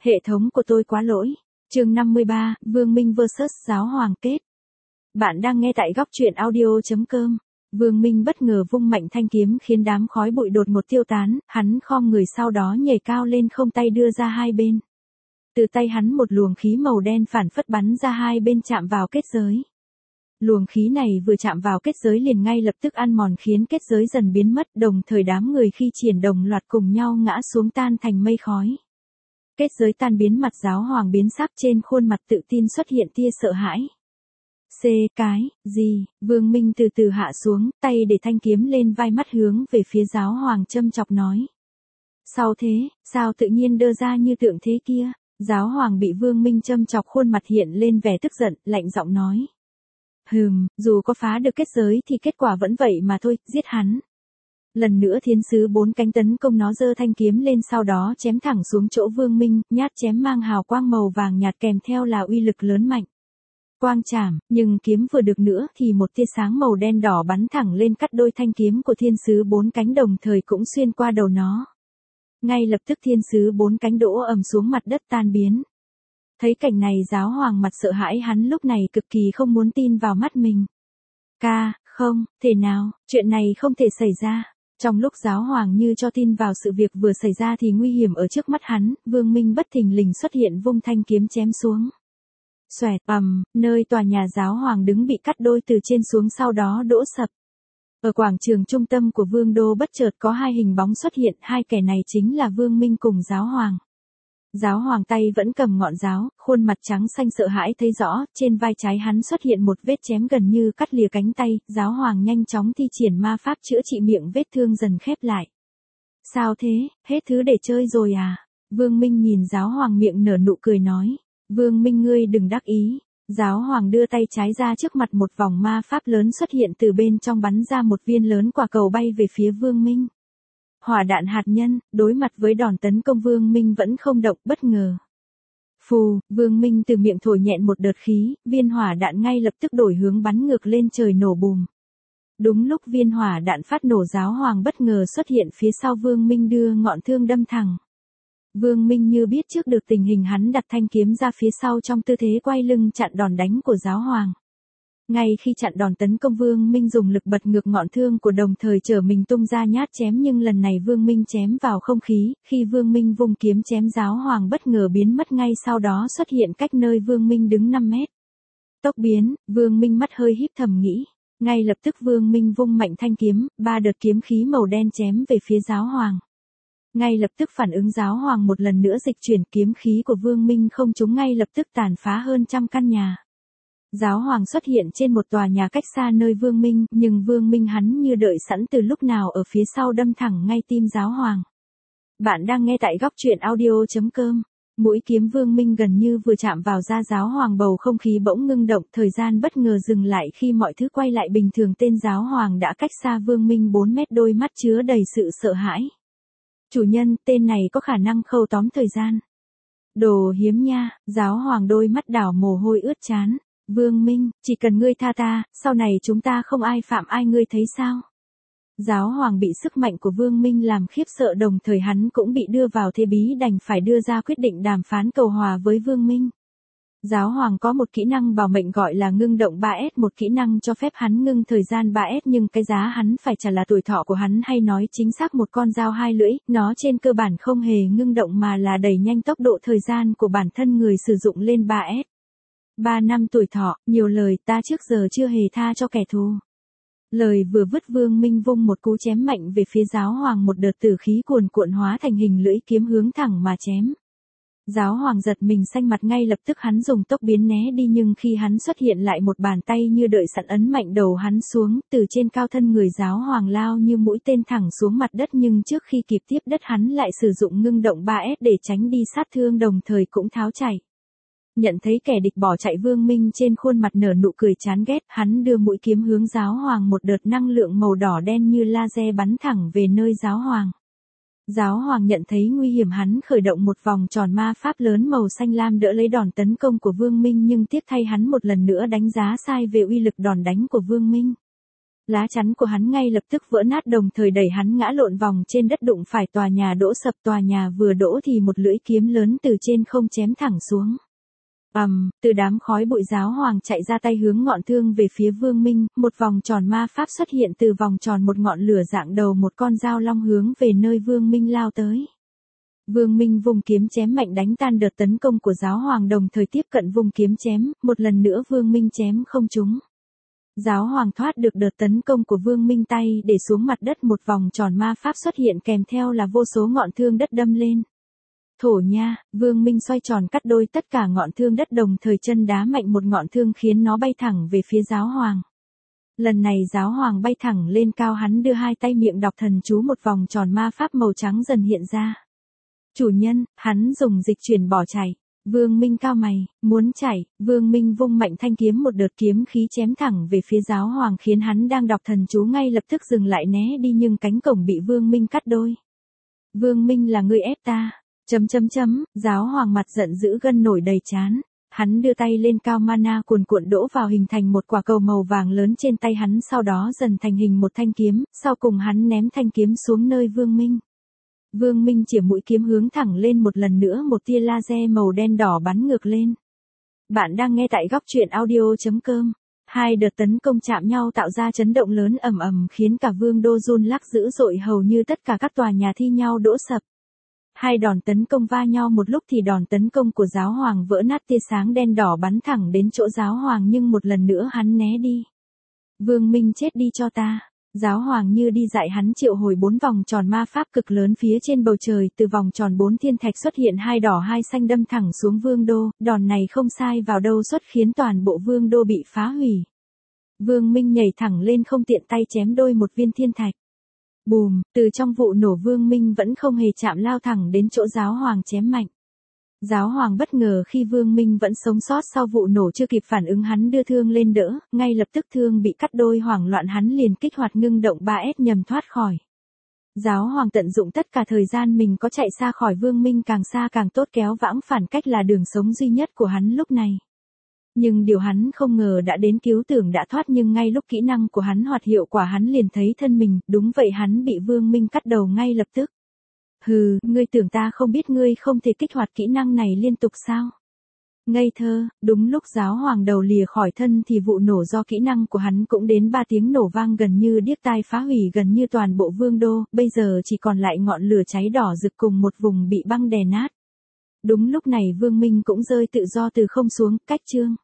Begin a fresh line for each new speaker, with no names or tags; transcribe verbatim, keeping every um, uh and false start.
Hệ thống của tôi quá lỗi. Chương năm mươi ba, Vương Minh versus Giáo Hoàng kết. Bạn đang nghe tại góc truyện audio chấm com. Vương Minh bất ngờ vung mạnh thanh kiếm khiến đám khói bụi đột ngột tiêu tán, hắn khom người sau đó nhảy cao lên không tay đưa ra hai bên. Từ tay hắn một luồng khí màu đen phản phất bắn ra hai bên chạm vào kết giới. Luồng khí này vừa chạm vào kết giới liền ngay lập tức ăn mòn khiến kết giới dần biến mất, đồng thời đám người khi triển đồng loạt cùng nhau ngã xuống tan thành mây khói. Kết giới tan biến, mặt Giáo Hoàng biến sắc, trên khuôn mặt tự tin xuất hiện tia sợ hãi. C cái, gì, Vương Minh từ từ hạ xuống, tay để thanh kiếm lên vai, mắt hướng về phía Giáo Hoàng châm chọc nói. Sao thế, sao tự nhiên đơ ra như tượng thế kia? Giáo Hoàng bị Vương Minh châm chọc khuôn mặt hiện lên vẻ tức giận, lạnh giọng nói. Hừm, dù có phá được kết giới thì kết quả vẫn vậy mà thôi, giết hắn. Lần nữa thiên sứ bốn cánh tấn công, nó giơ thanh kiếm lên sau đó chém thẳng xuống chỗ Vương Minh, nhát chém mang hào quang màu vàng nhạt kèm theo là uy lực lớn mạnh. Quang chảm, nhưng kiếm vừa được nữa thì một tia sáng màu đen đỏ bắn thẳng lên cắt đôi thanh kiếm của thiên sứ bốn cánh, đồng thời cũng xuyên qua đầu nó. Ngay lập tức thiên sứ bốn cánh đổ ầm xuống mặt đất tan biến. Thấy cảnh này Giáo Hoàng mặt sợ hãi, hắn lúc này cực kỳ không muốn tin vào mắt mình. Ca, không, thể nào, chuyện này không thể xảy ra. Trong lúc Giáo Hoàng như cho tin vào sự việc vừa xảy ra thì nguy hiểm ở trước mắt hắn, Vương Minh bất thình lình xuất hiện vung thanh kiếm chém xuống. Xoẹt, ầm, nơi tòa nhà Giáo Hoàng đứng bị cắt đôi từ trên xuống sau đó đổ sập. Ở quảng trường trung tâm của Vương đô bất chợt có hai hình bóng xuất hiện, hai kẻ này chính là Vương Minh cùng Giáo Hoàng. Giáo Hoàng tay vẫn cầm ngọn giáo, khuôn mặt trắng xanh sợ hãi thấy rõ, trên vai trái hắn xuất hiện một vết chém gần như cắt lìa cánh tay, Giáo Hoàng nhanh chóng thi triển ma pháp chữa trị, miệng vết thương dần khép lại. Sao thế, hết thứ để chơi rồi à? Vương Minh nhìn Giáo Hoàng miệng nở nụ cười nói. Vương Minh, ngươi đừng đắc ý. Giáo Hoàng đưa tay trái ra, trước mặt một vòng ma pháp lớn xuất hiện, từ bên trong bắn ra một viên lớn quả cầu bay về phía Vương Minh. Hỏa đạn hạt nhân, đối mặt với đòn tấn công Vương Minh vẫn không động, bất ngờ. Phù, Vương Minh từ miệng thổi nhẹn một đợt khí, viên hỏa đạn ngay lập tức đổi hướng bắn ngược lên trời nổ bùm. Đúng lúc viên hỏa đạn phát nổ, Giáo Hoàng bất ngờ xuất hiện phía sau Vương Minh đưa ngọn thương đâm thẳng. Vương Minh như biết trước được tình hình, hắn đặt thanh kiếm ra phía sau trong tư thế quay lưng chặn đòn đánh của Giáo Hoàng. Ngay khi chặn đòn tấn công, Vương Minh dùng lực bật ngược ngọn thương của, đồng thời chở mình tung ra nhát chém, nhưng lần này Vương Minh chém vào không khí, khi Vương Minh vung kiếm chém, Giáo Hoàng bất ngờ biến mất, ngay sau đó xuất hiện cách nơi Vương Minh đứng năm mét. Tốc biến, Vương Minh mắt hơi híp thầm nghĩ. Ngay lập tức Vương Minh vung mạnh thanh kiếm, ba đợt kiếm khí màu đen chém về phía Giáo Hoàng. Ngay lập tức phản ứng, Giáo Hoàng một lần nữa dịch chuyển, kiếm khí của Vương Minh không trúng, ngay lập tức tàn phá hơn trăm căn nhà. Giáo Hoàng xuất hiện trên một tòa nhà cách xa nơi Vương Minh, nhưng Vương Minh hắn như đợi sẵn từ lúc nào, ở phía sau đâm thẳng ngay tim Giáo Hoàng. Bạn đang nghe tại góc truyện audio chấm com. Mũi kiếm Vương Minh gần như vừa chạm vào da Giáo Hoàng, bầu không khí bỗng ngưng động, thời gian bất ngờ dừng lại khi mọi thứ quay lại bình thường. Tên Giáo Hoàng đã cách xa Vương Minh bốn mét, đôi mắt chứa đầy sự sợ hãi. Chủ nhân, tên này có khả năng khâu tóm thời gian. Đồ hiếm nha, Giáo Hoàng đôi mắt đảo mồ hôi ướt trán. Vương Minh, chỉ cần ngươi tha ta, sau này chúng ta không ai phạm ai, ngươi thấy sao? Giáo Hoàng bị sức mạnh của Vương Minh làm khiếp sợ, đồng thời hắn cũng bị đưa vào thế bí, đành phải đưa ra quyết định đàm phán cầu hòa với Vương Minh. Giáo Hoàng có một kỹ năng bảo mệnh gọi là ngưng động ba S, một kỹ năng cho phép hắn ngưng thời gian ba S, nhưng cái giá hắn phải trả là tuổi thọ của hắn, hay nói chính xác một con dao hai lưỡi, nó trên cơ bản không hề ngưng động mà là đẩy nhanh tốc độ thời gian của bản thân người sử dụng lên ba S. Ba năm tuổi thọ, nhiều lời, ta trước giờ chưa hề tha cho kẻ thù. Lời vừa vứt, Vương Minh vung một cú chém mạnh về phía Giáo Hoàng, một đợt tử khí cuồn cuộn hóa thành hình lưỡi kiếm hướng thẳng mà chém. Giáo Hoàng giật mình xanh mặt, ngay lập tức hắn dùng tốc biến né đi, nhưng khi hắn xuất hiện lại một bàn tay như đợi sẵn ấn mạnh đầu hắn xuống, từ trên cao thân người Giáo Hoàng lao như mũi tên thẳng xuống mặt đất, nhưng trước khi kịp tiếp đất hắn lại sử dụng ngưng động ba S để tránh đi sát thương, đồng thời cũng tháo chạy. Nhận thấy kẻ địch bỏ chạy, Vương Minh trên khuôn mặt nở nụ cười chán ghét, hắn đưa mũi kiếm hướng Giáo Hoàng, một đợt năng lượng màu đỏ đen như laser bắn thẳng về nơi Giáo Hoàng. Giáo Hoàng nhận thấy nguy hiểm, hắn khởi động một vòng tròn ma pháp lớn màu xanh lam đỡ lấy đòn tấn công của Vương Minh, nhưng tiếc thay hắn một lần nữa đánh giá sai về uy lực đòn đánh của Vương Minh. Lá chắn của hắn ngay lập tức vỡ nát đồng thời đẩy hắn ngã lộn vòng trên đất đụng phải tòa nhà đổ sập. Tòa nhà vừa đổ thì một lưỡi kiếm lớn từ trên không chém thẳng xuống. ầm, um, từ đám khói bụi giáo hoàng chạy ra tay hướng ngọn thương về phía Vương Minh, một vòng tròn ma pháp xuất hiện từ vòng tròn một ngọn lửa dạng đầu một con dao long hướng về nơi Vương Minh lao tới. Vương Minh vùng kiếm chém mạnh đánh tan đợt tấn công của giáo hoàng đồng thời tiếp cận vùng kiếm chém, một lần nữa Vương Minh chém không trúng. Giáo hoàng thoát được đợt tấn công của Vương Minh tay để xuống mặt đất một vòng tròn ma pháp xuất hiện kèm theo là vô số ngọn thương đất đâm lên. Thổ nha, Vương Minh xoay tròn cắt đôi tất cả ngọn thương đất đồng thời chân đá mạnh một ngọn thương khiến nó bay thẳng về phía giáo hoàng. Lần này giáo hoàng bay thẳng lên cao hắn đưa hai tay miệng đọc thần chú một vòng tròn ma pháp màu trắng dần hiện ra. Chủ nhân, hắn dùng dịch chuyển bỏ chạy. Vương Minh cao mày, muốn chạy, Vương Minh vung mạnh thanh kiếm một đợt kiếm khí chém thẳng về phía giáo hoàng khiến hắn đang đọc thần chú ngay lập tức dừng lại né đi nhưng cánh cổng bị Vương Minh cắt đôi. Vương Minh là người ép ta. Chấm chấm chấm, giáo hoàng mặt giận dữ gân nổi đầy trán. Hắn đưa tay lên cao mana cuồn cuộn đổ vào hình thành một quả cầu màu vàng lớn trên tay hắn sau đó dần thành hình một thanh kiếm, sau cùng hắn ném thanh kiếm xuống nơi Vương Minh. Vương Minh chĩa mũi kiếm hướng thẳng lên một lần nữa một tia laser màu đen đỏ bắn ngược lên. Bạn đang nghe tại góc truyện audio chấm com. Hai đợt tấn công chạm nhau tạo ra chấn động lớn ầm ầm khiến cả vương đô run lắc dữ dội hầu như tất cả các tòa nhà thi nhau đổ sập. Hai đòn tấn công va nhau một lúc thì đòn tấn công của giáo hoàng vỡ nát tia sáng đen đỏ bắn thẳng đến chỗ giáo hoàng nhưng một lần nữa hắn né đi. Vương Minh chết đi cho ta. Giáo hoàng như đi dạy hắn triệu hồi bốn vòng tròn ma pháp cực lớn phía trên bầu trời từ vòng tròn bốn thiên thạch xuất hiện hai đỏ hai xanh đâm thẳng xuống vương đô, đòn này không sai vào đâu suất khiến toàn bộ vương đô bị phá hủy. Vương Minh nhảy thẳng lên không tiện tay chém đôi một viên thiên thạch. Bùm, từ trong vụ nổ Vương Minh vẫn không hề chạm lao thẳng đến chỗ giáo hoàng chém mạnh. Giáo hoàng bất ngờ khi Vương Minh vẫn sống sót sau vụ nổ chưa kịp phản ứng hắn đưa thương lên đỡ, ngay lập tức thương bị cắt đôi hoảng loạn hắn liền kích hoạt ngưng động ba S nhằm thoát khỏi. Giáo hoàng tận dụng tất cả thời gian mình có chạy xa khỏi Vương Minh càng xa càng tốt kéo vãng phản cách là đường sống duy nhất của hắn lúc này. Nhưng điều hắn không ngờ đã đến cứu tưởng đã thoát nhưng ngay lúc kỹ năng của hắn hoạt hiệu quả hắn liền thấy thân mình, đúng vậy hắn bị Vương Minh cắt đầu ngay lập tức. Hừ, ngươi tưởng ta không biết ngươi không thể kích hoạt kỹ năng này liên tục sao? Ngây thơ, đúng lúc giáo hoàng đầu lìa khỏi thân thì vụ nổ do kỹ năng của hắn cũng đến ba tiếng nổ vang gần như điếc tai phá hủy gần như toàn bộ vương đô, bây giờ chỉ còn lại ngọn lửa cháy đỏ rực cùng một vùng bị băng đè nát. Đúng lúc này Vương Minh cũng rơi tự do từ không xuống, cách chương.